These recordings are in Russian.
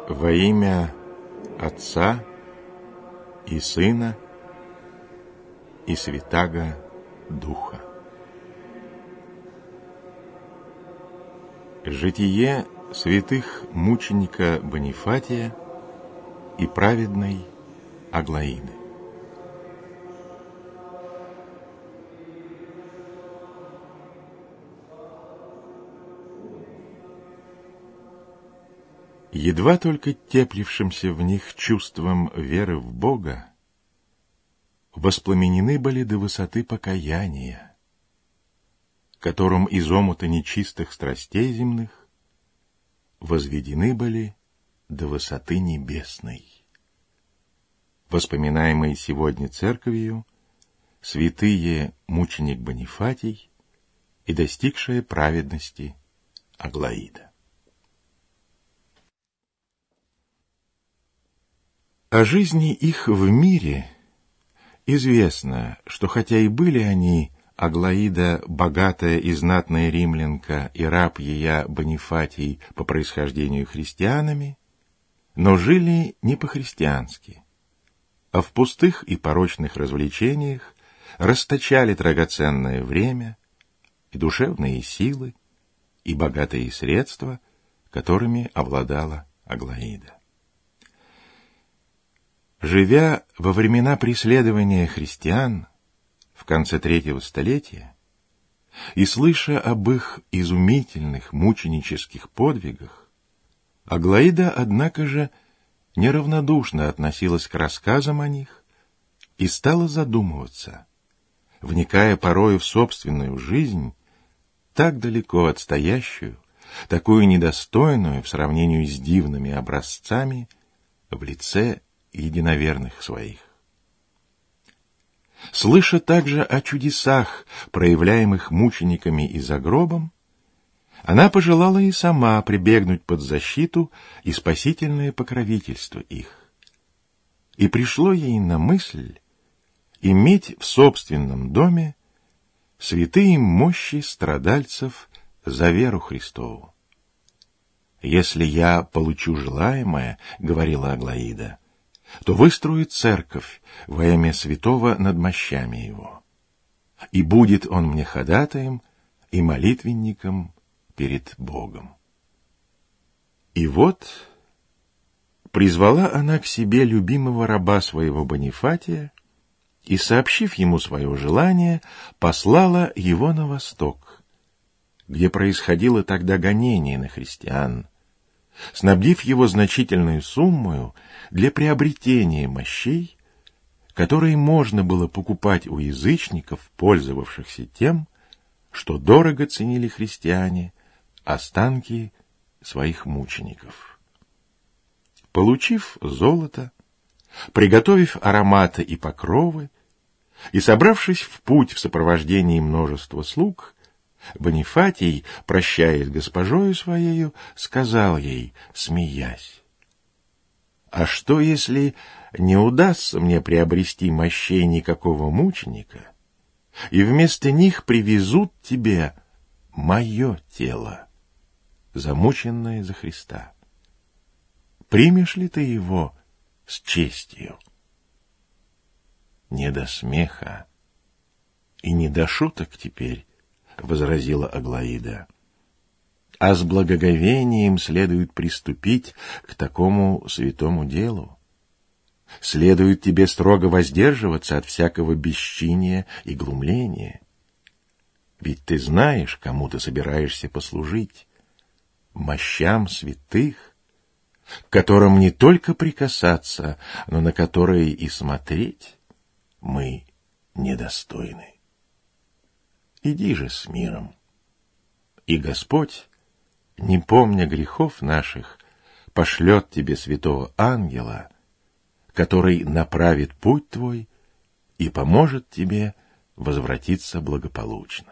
Во имя Отца и Сына и Святаго Духа. Житие святых мученика Бонифатия и праведной Аглаиды. Едва только теплившимся в них чувством веры в Бога воспламенены были до высоты покаяния, которым из омута нечистых страстей земных возведены были до высоты небесной. Воспоминаемые сегодня церковью святые мученик Бонифатий и достигшая праведности Аглаида. О жизни их в мире известно, что хотя и были они, Аглаида, богатая и знатная римлянка, и раб ея Бонифатий по происхождению христианами, но жили не по-христиански, а в пустых и порочных развлечениях расточали драгоценное время и душевные силы, и богатые средства, которыми обладала Аглаида. Живя во времена преследования христиан в конце III столетия и слыша об их изумительных мученических подвигах, Аглаида, однако же, неравнодушно относилась к рассказам о них и стала задумываться, вникая порою в собственную жизнь, так далеко отстоящую, такую недостойную в сравнении с дивными образцами в лице единоверных своих. Слыша также о чудесах, проявляемых мучениками и за гробом, она пожелала и сама прибегнуть под защиту и спасительное покровительство их. И пришло ей на мысль иметь в собственном доме святые мощи страдальцев за веру Христову. «Если я получу желаемое, — говорила Аглаида, — то выстрою церковь во имя святого над мощами его, и будет он мне ходатаем и молитвенником перед Богом». И вот призвала она к себе любимого раба своего Бонифатия и, сообщив ему свое желание, послала его на восток, где происходило тогда гонение на христиан, снабдив его значительную суммою для приобретения мощей, которые можно было покупать у язычников, пользовавшихся тем, что дорого ценили христиане останки своих мучеников. Получив золото, приготовив ароматы и покровы, и собравшись в путь в сопровождении множества слуг, Бонифатий, прощаясь с госпожою своею, сказал ей, смеясь: «А что, если не удастся мне приобрести мощей никакого мученика, и вместо них привезут тебе мое тело, замученное за Христа? Примешь ли ты его с честью?» «Не до смеха и не до шуток теперь, — возразила Аглаида, — а с благоговением следует приступить к такому святому делу. Следует тебе строго воздерживаться от всякого бесчиния и глумления. Ведь ты знаешь, кому ты собираешься послужить, мощам святых, к которым не только прикасаться, но на которые и смотреть мы недостойны. Иди же с миром, и Господь, не помня грехов наших, пошлет тебе святого ангела, который направит путь твой и поможет тебе возвратиться благополучно».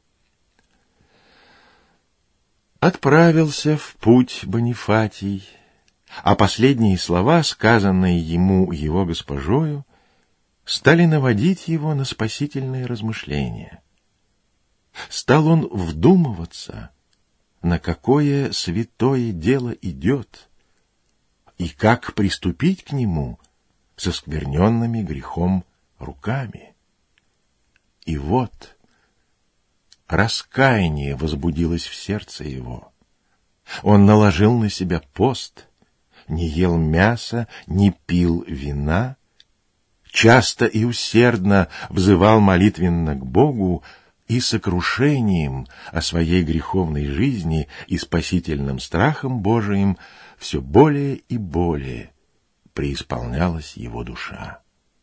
Отправился в путь Бонифатий, а последние слова, сказанные ему его госпожою, стали наводить его на спасительные размышления. Стал он вдумываться, на какое святое дело идет, и как приступить к нему со скверненными грехом руками. И вот раскаяние возбудилось в сердце его. Он наложил на себя пост, не ел мяса, не пил вина, часто и усердно взывал молитвенно к Богу и сокрушением о своей греховной жизни и спасительным страхом Божиим все более и более преисполнялась его душа.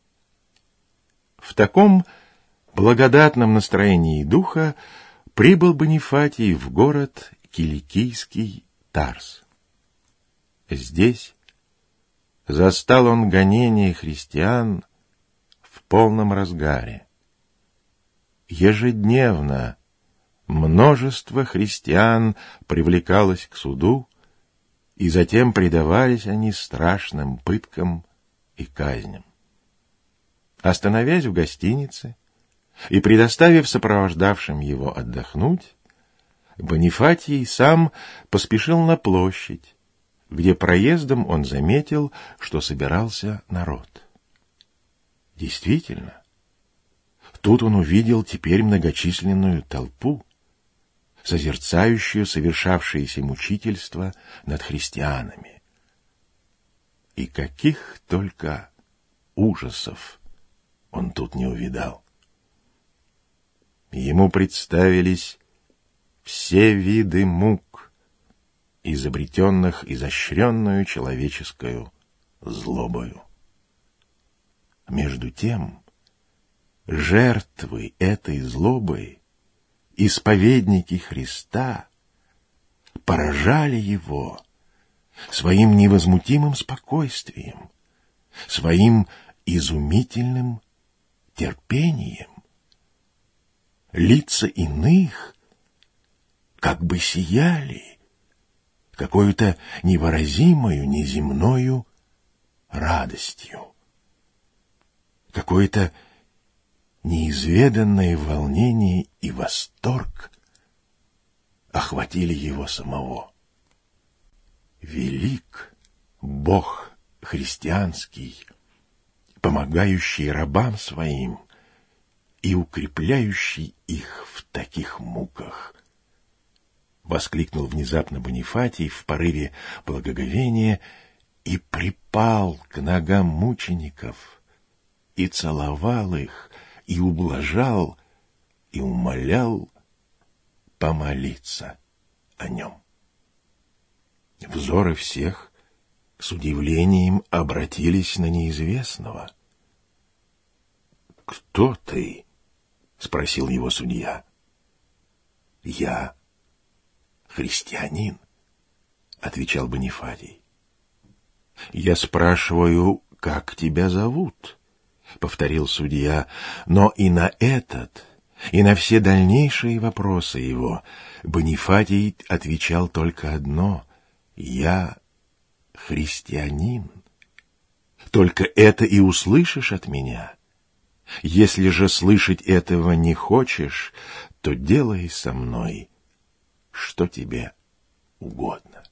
В таком благодатном настроении духа прибыл Бонифатий в город киликийский Тарс. Здесь застал он гонение христиан в полном разгаре. Ежедневно множество христиан привлекалось к суду, и затем предавались они страшным пыткам и казням. Остановясь в гостинице и предоставив сопровождавшим его отдохнуть, Бонифатий сам поспешил на площадь, где проездом он заметил, что собирался народ. Действительно, тут он увидел теперь многочисленную толпу, созерцающую совершавшееся мучительство над христианами. И каких только ужасов он тут не увидал. Ему представились все виды мук, изобретенных изощренную человеческую злобою. Между тем, жертвы этой злобы, исповедники Христа, поражали его своим невозмутимым спокойствием, своим изумительным терпением. Лица иных как бы сияли какой-то невыразимою, неземною радостью. Какое-то неизведанное волнение и восторг охватили его самого. Велик Бог христианский, помогающий рабам своим и укрепляющий их в таких муках, — воскликнул внезапно Бонифатий в порыве благоговения и припал к ногам мучеников и целовал их, и ублажал, и умолял помолиться о нем. Взоры всех с удивлением обратились на неизвестного. «Кто ты?» — спросил его судья. «Я христианин», — отвечал Бонифатий. «Я спрашиваю, как тебя зовут?» — повторил судья, но и на этот, и на все дальнейшие вопросы его Бонифатий отвечал только одно: «Я христианин. Только это и услышишь от меня. Если же слышать этого не хочешь, то делай со мной, что тебе угодно».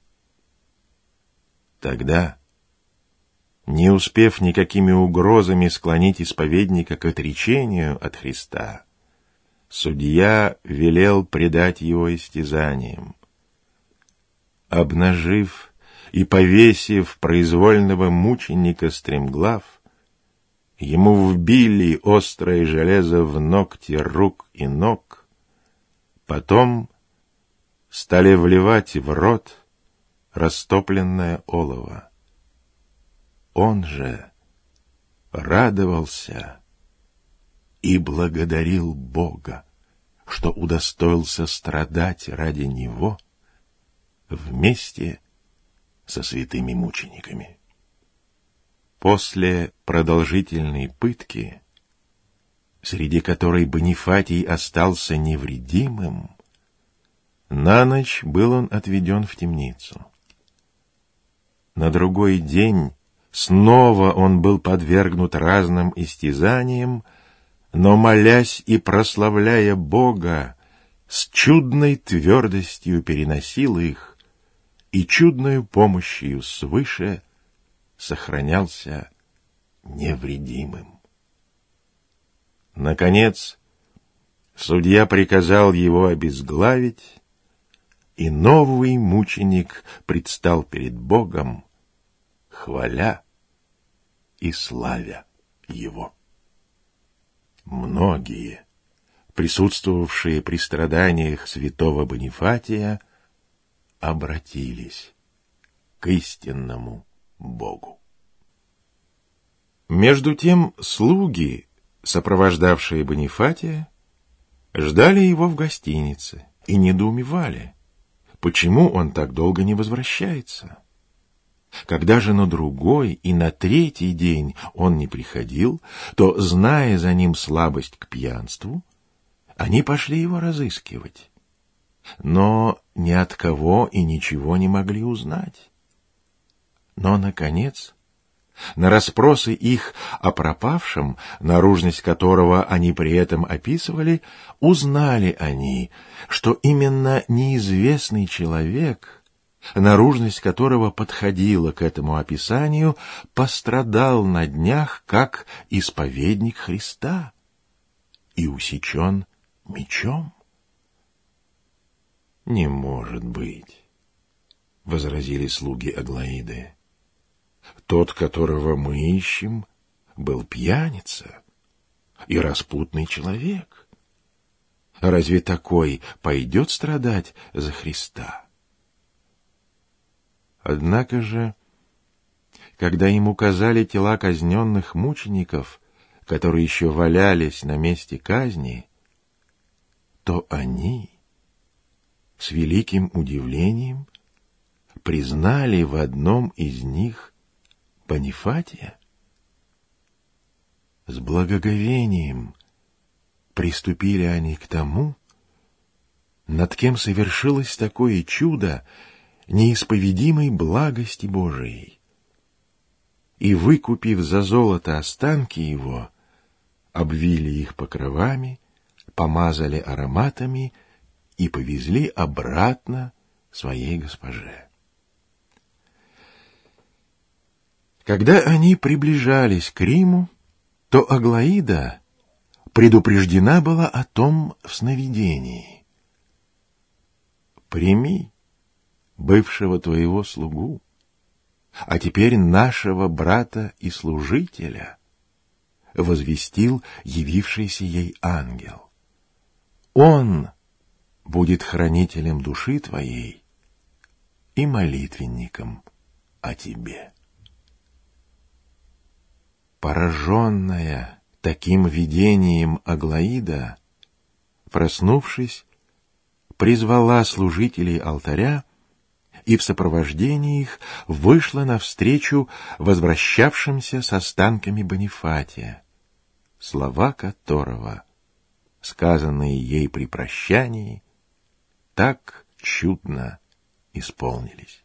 Тогда, не успев никакими угрозами склонить исповедника к отречению от Христа, судья велел предать его истязаниям. Обнажив и повесив произвольного мученика стремглав, ему вбили острое железо в ногти рук и ног, потом стали вливать в рот растопленное олово. Он же радовался и благодарил Бога, что удостоился страдать ради него вместе со святыми мучениками. После продолжительной пытки, среди которой Бонифатий остался невредимым, на ночь был он отведен в темницу. На другой день снова он был подвергнут разным истязаниям, но, молясь и прославляя Бога, с чудной твердостью переносил их и чудною помощью свыше сохранялся невредимым. Наконец, судья приказал его обезглавить, и новый мученик предстал перед Богом, хваля и славя его. Многие, присутствовавшие при страданиях святого Бонифатия, обратились к истинному Богу. Между тем слуги, сопровождавшие Бонифатия, ждали его в гостинице и недоумевали, почему он так долго не возвращается. Когда же на другой и на третий день он не приходил, то, зная за ним слабость к пьянству, они пошли его разыскивать, но ни от кого и ничего не могли узнать. Но, наконец, на расспросы их о пропавшем, наружность которого они при этом описывали, узнали они, что именно неизвестный человек, наружность которого подходила к этому описанию, пострадал на днях как исповедник Христа и усечен мечом. «Не может быть», — возразили слуги Аглаиды. «Тот, которого мы ищем, был пьяница и распутный человек. Разве такой пойдет страдать за Христа?» Однако же, когда им указали тела казненных мучеников, которые еще валялись на месте казни, то они с великим удивлением признали в одном из них Бонифатия. С благоговением приступили они к тому, над кем совершилось такое чудо неисповедимой благости Божией, и, выкупив за золото останки его, обвили их покровами, помазали ароматами и повезли обратно своей госпоже. Когда они приближались к Риму, то Аглаида предупреждена была о том в сновидении. «Прими бывшего твоего слугу, а теперь нашего брата и служителя», — возвестил явившийся ей ангел. «Он будет хранителем души твоей и молитвенником о тебе». Пораженная таким видением Аглаида, проснувшись, призвала служителей алтаря и в сопровождении их вышла навстречу возвращавшимся с останками Бонифатия, слова которого, сказанные ей при прощании, так чудно исполнились.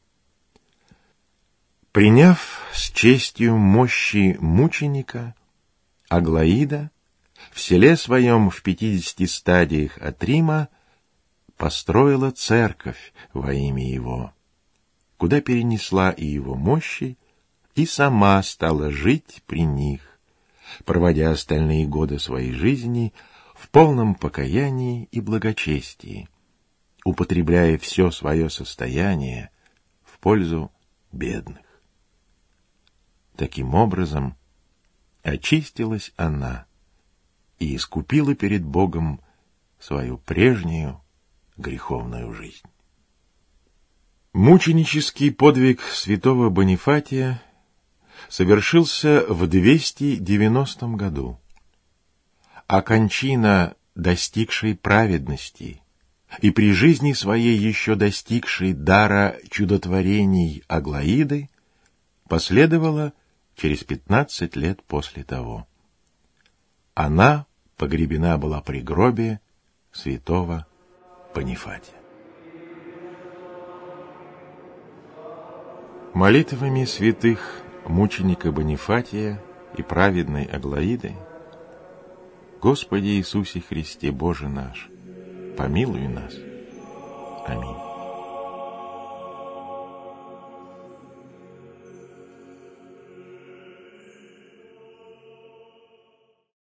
Приняв с честью мощи мученика, Аглаида в селе своем в 50 стадиях от Рима построила церковь во имя его, куда перенесла и его мощи, и сама стала жить при них, проводя остальные годы своей жизни в полном покаянии и благочестии, употребляя все свое состояние в пользу бедных. Таким образом, очистилась она и искупила перед Богом свою прежнюю греховную жизнь. Мученический подвиг святого Бонифатия совершился в 290 году, а кончина, достигшей праведности и при жизни своей еще достигшей дара чудотворений Аглаиды, последовала через 15 лет после того. Она погребена была при гробе святого Бонифатия. Молитвами святых мученика Бонифатия и праведной Аглаиды, Господи Иисусе Христе, Боже наш, помилуй нас. Аминь.